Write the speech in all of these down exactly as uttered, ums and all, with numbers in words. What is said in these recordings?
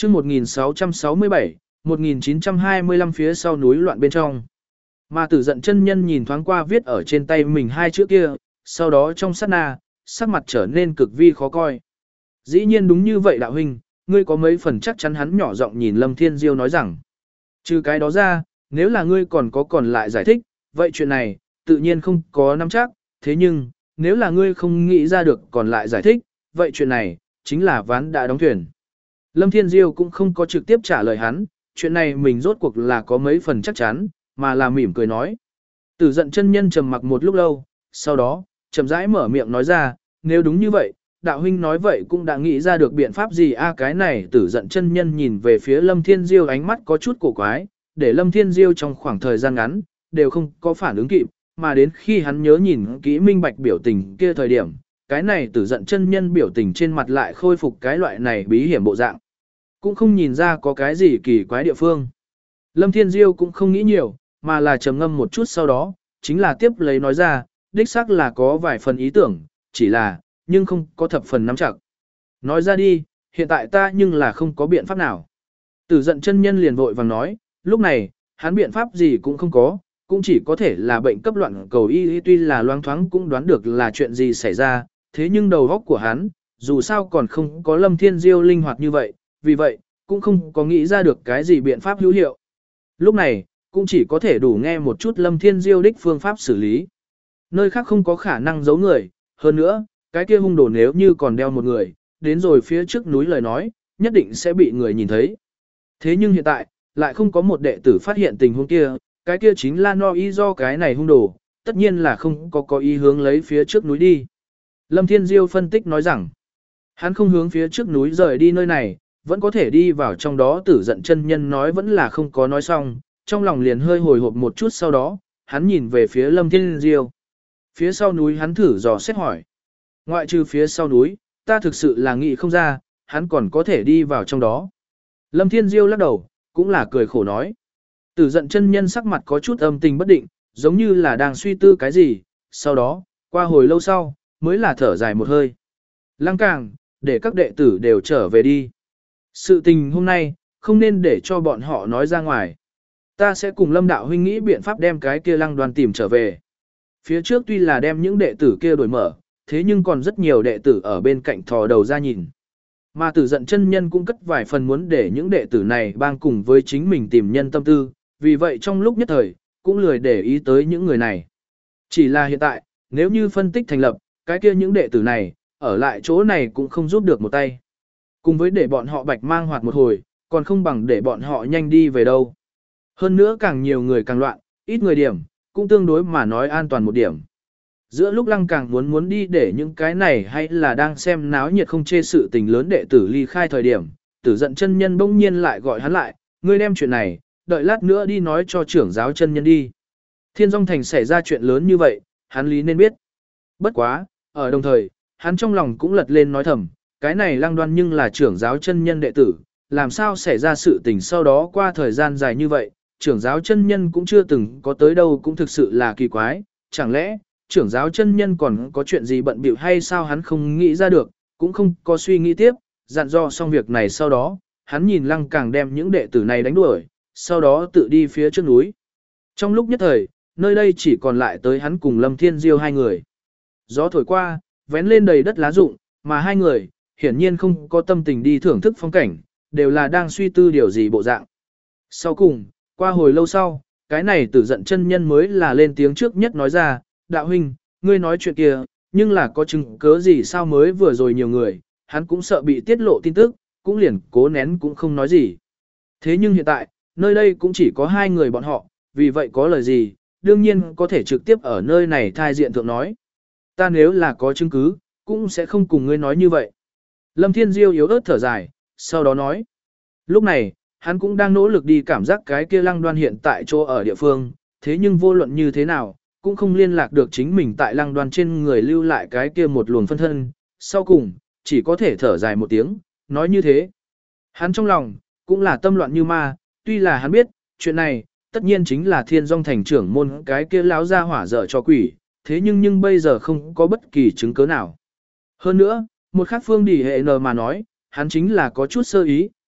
chương một nghìn sáu trăm sáu mươi bảy, một nghìn chín trăm hai mươi lăm phía sau núi loạn bên trong. Mà Tử Giận chân nhân nhìn thoáng qua viết ở trên tay mình hai chữ kia, sau đó trong sát na, sắc mặt trở nên cực vi khó coi. Dĩ nhiên đúng như vậy đạo huynh, ngươi có mấy phần chắc chắn, hắn nhỏ giọng nhìn Lâm Thiên Diêu nói rằng. Trừ cái đó ra, nếu là ngươi còn có còn lại giải thích, vậy chuyện này, tự nhiên không có nắm chắc, thế nhưng, nếu là ngươi không nghĩ ra được còn lại giải thích, vậy chuyện này, chính là ván đã đóng thuyền. Lâm Thiên Diêu cũng không có trực tiếp trả lời hắn, chuyện này mình rốt cuộc là có mấy phần chắc chắn, mà là mỉm cười nói. Tử Giận chân nhân trầm mặc một lúc lâu, sau đó, chậm rãi mở miệng nói ra, nếu đúng như vậy, đạo huynh nói vậy cũng đã nghĩ ra được biện pháp gì a cái này. Tử Giận chân nhân nhìn về phía Lâm Thiên Diêu, ánh mắt có chút cổ quái, để Lâm Thiên Diêu trong khoảng thời gian ngắn, đều không có phản ứng kịp, mà đến khi hắn nhớ nhìn kỹ minh bạch biểu tình kia thời điểm, cái này Tử Giận chân nhân biểu tình trên mặt lại khôi phục cái loại này bí hiểm bộ dạng. Cũng không nhìn ra có cái gì kỳ quái địa phương. Lâm Thiên Diêu cũng không nghĩ nhiều, mà là trầm ngâm một chút, sau đó, chính là tiếp lấy nói ra, đích xác là có vài phần ý tưởng, chỉ là, nhưng không có thập phần nắm chặt. Nói ra đi, hiện tại ta nhưng là không có biện pháp nào. Tử Giận chân nhân liền vội vàng nói, lúc này, hắn biện pháp gì cũng không có, cũng chỉ có thể là bệnh cấp loạn cầu y, tuy là loáng thoáng cũng đoán được là chuyện gì xảy ra, thế nhưng đầu óc của hắn, dù sao còn không có Lâm Thiên Diêu linh hoạt như vậy, vì vậy, cũng không có nghĩ ra được cái gì biện pháp hữu hiệu. Lúc này, cũng chỉ có thể đủ nghe một chút Lâm Thiên Diêu đích phương pháp xử lý. Nơi khác không có khả năng giấu người, hơn nữa, cái kia hung đồ nếu như còn đeo một người, đến rồi phía trước núi lời nói, nhất định sẽ bị người nhìn thấy. Thế nhưng hiện tại, lại không có một đệ tử phát hiện tình huống kia, cái kia chính là no ý do cái này hung đồ, tất nhiên là không có có ý hướng lấy phía trước núi đi. Lâm Thiên Diêu phân tích nói rằng, hắn không hướng phía trước núi rời đi nơi này, vẫn có thể đi vào trong đó. Tử Giận chân nhân nói vẫn là không có nói xong, trong lòng liền hơi hồi hộp một chút, sau đó, hắn nhìn về phía Lâm Thiên Diêu. Phía sau núi hắn thử dò xét hỏi. Ngoại trừ phía sau núi, ta thực sự là nghĩ không ra, hắn còn có thể đi vào trong đó. Lâm Thiên Diêu lắc đầu, cũng là cười khổ nói. Tử Giận chân nhân sắc mặt có chút âm tình bất định, giống như là đang suy tư cái gì, sau đó, qua hồi lâu sau, mới là thở dài một hơi. Lăng Càng, để các đệ tử đều trở về đi. Sự tình hôm nay, không nên để cho bọn họ nói ra ngoài. Ta sẽ cùng Lâm đạo huynh nghĩ biện pháp đem cái kia Lăng Đoan tìm trở về. Phía trước tuy là đem những đệ tử kia đổi mở, thế nhưng còn rất nhiều đệ tử ở bên cạnh thò đầu ra nhìn. Mà Tử Giận chân nhân cũng cất vài phần muốn để những đệ tử này bang cùng với chính mình tìm nhân tâm tư, vì vậy trong lúc nhất thời, cũng lười để ý tới những người này. Chỉ là hiện tại, nếu như phân tích thành lập, cái kia những đệ tử này, ở lại chỗ này cũng không giúp được một tay. Cùng với để bọn họ bạch mang hoạt một hồi, còn không bằng để bọn họ nhanh đi về đâu. Hơn nữa càng nhiều người càng loạn, ít người điểm, cũng tương đối mà nói an toàn một điểm. Giữa lúc Lăng Càng muốn muốn đi để những cái này hay là đang xem náo nhiệt không chê sự tình lớn đệ tử ly khai thời điểm, Tử Giận chân nhân bỗng nhiên lại gọi hắn lại, ngươi đem chuyện này, đợi lát nữa đi nói cho trưởng giáo chân nhân đi. Thiên Dung Thành xảy ra chuyện lớn như vậy, hắn lý nên biết. Bất quá, ở đồng thời, hắn trong lòng cũng lật lên nói thầm, cái này Lăng Đoan nhưng là trưởng giáo chân nhân đệ tử, làm sao xảy ra sự tình sau đó qua thời gian dài như vậy, trưởng giáo chân nhân cũng chưa từng có tới đâu, cũng thực sự là kỳ quái, chẳng lẽ trưởng giáo chân nhân còn có chuyện gì bận bịu hay sao, hắn không nghĩ ra được, cũng không có suy nghĩ tiếp, dặn dò xong việc này sau đó, hắn nhìn Lăng Càng đem những đệ tử này đánh đuổi, sau đó tự đi phía trước núi. Trong lúc nhất thời, nơi đây chỉ còn lại tới hắn cùng Lâm Thiên Diêu hai người. Gió thổi qua, vén lên đầy đất lá rụng, mà hai người, hiển nhiên không có tâm tình đi thưởng thức phong cảnh, đều là đang suy tư điều gì bộ dạng. Sau cùng, qua hồi lâu sau, cái này Tử Giận chân nhân mới là lên tiếng trước nhất nói ra, đạo huynh, ngươi nói chuyện kia, nhưng là có chứng cớ gì sao, mới vừa rồi nhiều người, hắn cũng sợ bị tiết lộ tin tức, cũng liền cố nén cũng không nói gì. Thế nhưng hiện tại, nơi đây cũng chỉ có hai người bọn họ, vì vậy có lời gì, đương nhiên có thể trực tiếp ở nơi này thai diện thượng nói. Ta nếu là có chứng cứ, cũng sẽ không cùng ngươi nói như vậy. Lâm Thiên Diêu yếu ớt thở dài, sau đó nói. Lúc này, hắn cũng đang nỗ lực đi cảm giác cái kia Lăng Đoan hiện tại chỗ ở địa phương, thế nhưng vô luận như thế nào, cũng không liên lạc được chính mình tại Lăng Đoan trên người lưu lại cái kia một luồng phân thân, sau cùng, chỉ có thể thở dài một tiếng, nói như thế. Hắn trong lòng, cũng là tâm loạn như ma, tuy là hắn biết, chuyện này, tất nhiên chính là Thiên Dung Thành trưởng môn cái kia lão ra hỏa dở cho quỷ, thế nhưng nhưng bây giờ không có bất kỳ chứng cứ nào. Hơn nữa, một khác phương đi hệ n mà nói, hắn chính là có chút sơ ý,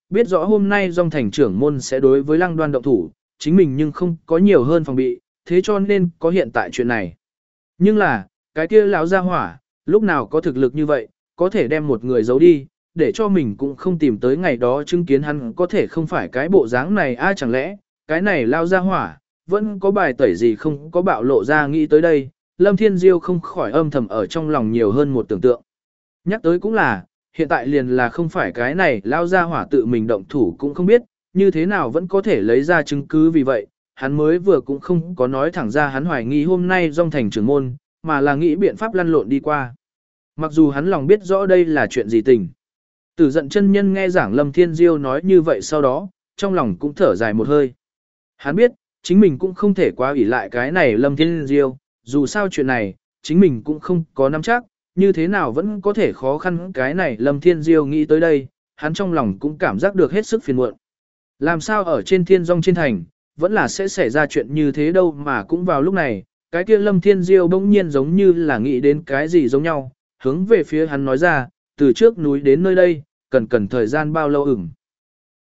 biết rõ hôm nay Dung Thành trưởng môn sẽ đối với Lăng Đoan động thủ, chính mình nhưng không có nhiều hơn phòng bị, thế cho nên có hiện tại chuyện này. Nhưng là, cái kia lão gia hỏa, lúc nào có thực lực như vậy, có thể đem một người giấu đi, để cho mình cũng không tìm tới ngày đó chứng kiến hắn có thể không phải cái bộ dáng này ai chẳng lẽ, cái này lao gia hỏa, vẫn có bài tẩy gì không có bạo lộ ra nghĩ tới đây, Lâm Thiên Diêu không khỏi âm thầm ở trong lòng nhiều hơn một tưởng tượng. Nhắc tới cũng là, hiện tại liền là không phải cái này lao gia hỏa tự mình động thủ cũng không biết, như thế nào vẫn có thể lấy ra chứng cứ vì vậy, hắn mới vừa cũng không có nói thẳng ra hắn hoài nghi hôm nay Dung Thành trưởng môn, mà là nghĩ biện pháp lăn lộn đi qua. Mặc dù hắn lòng biết rõ đây là chuyện gì tình. Tử giận chân nhân nghe giảng Lâm Thiên Diêu nói như vậy sau đó, trong lòng cũng thở dài một hơi. Hắn biết, chính mình cũng không thể quá ủy lại cái này Lâm Thiên Diêu, dù sao chuyện này, chính mình cũng không có nắm chắc, như thế nào vẫn có thể khó khăn cái này Lâm Thiên Diêu nghĩ tới đây, hắn trong lòng cũng cảm giác được hết sức phiền muộn. Làm sao ở trên thiên dông trên thành, vẫn là sẽ xảy ra chuyện như thế đâu mà cũng vào lúc này, cái kia Lâm Thiên Diêu bỗng nhiên giống như là nghĩ đến cái gì giống nhau, hướng về phía hắn nói ra, từ trước núi đến nơi đây, cần cần thời gian bao lâu ửng.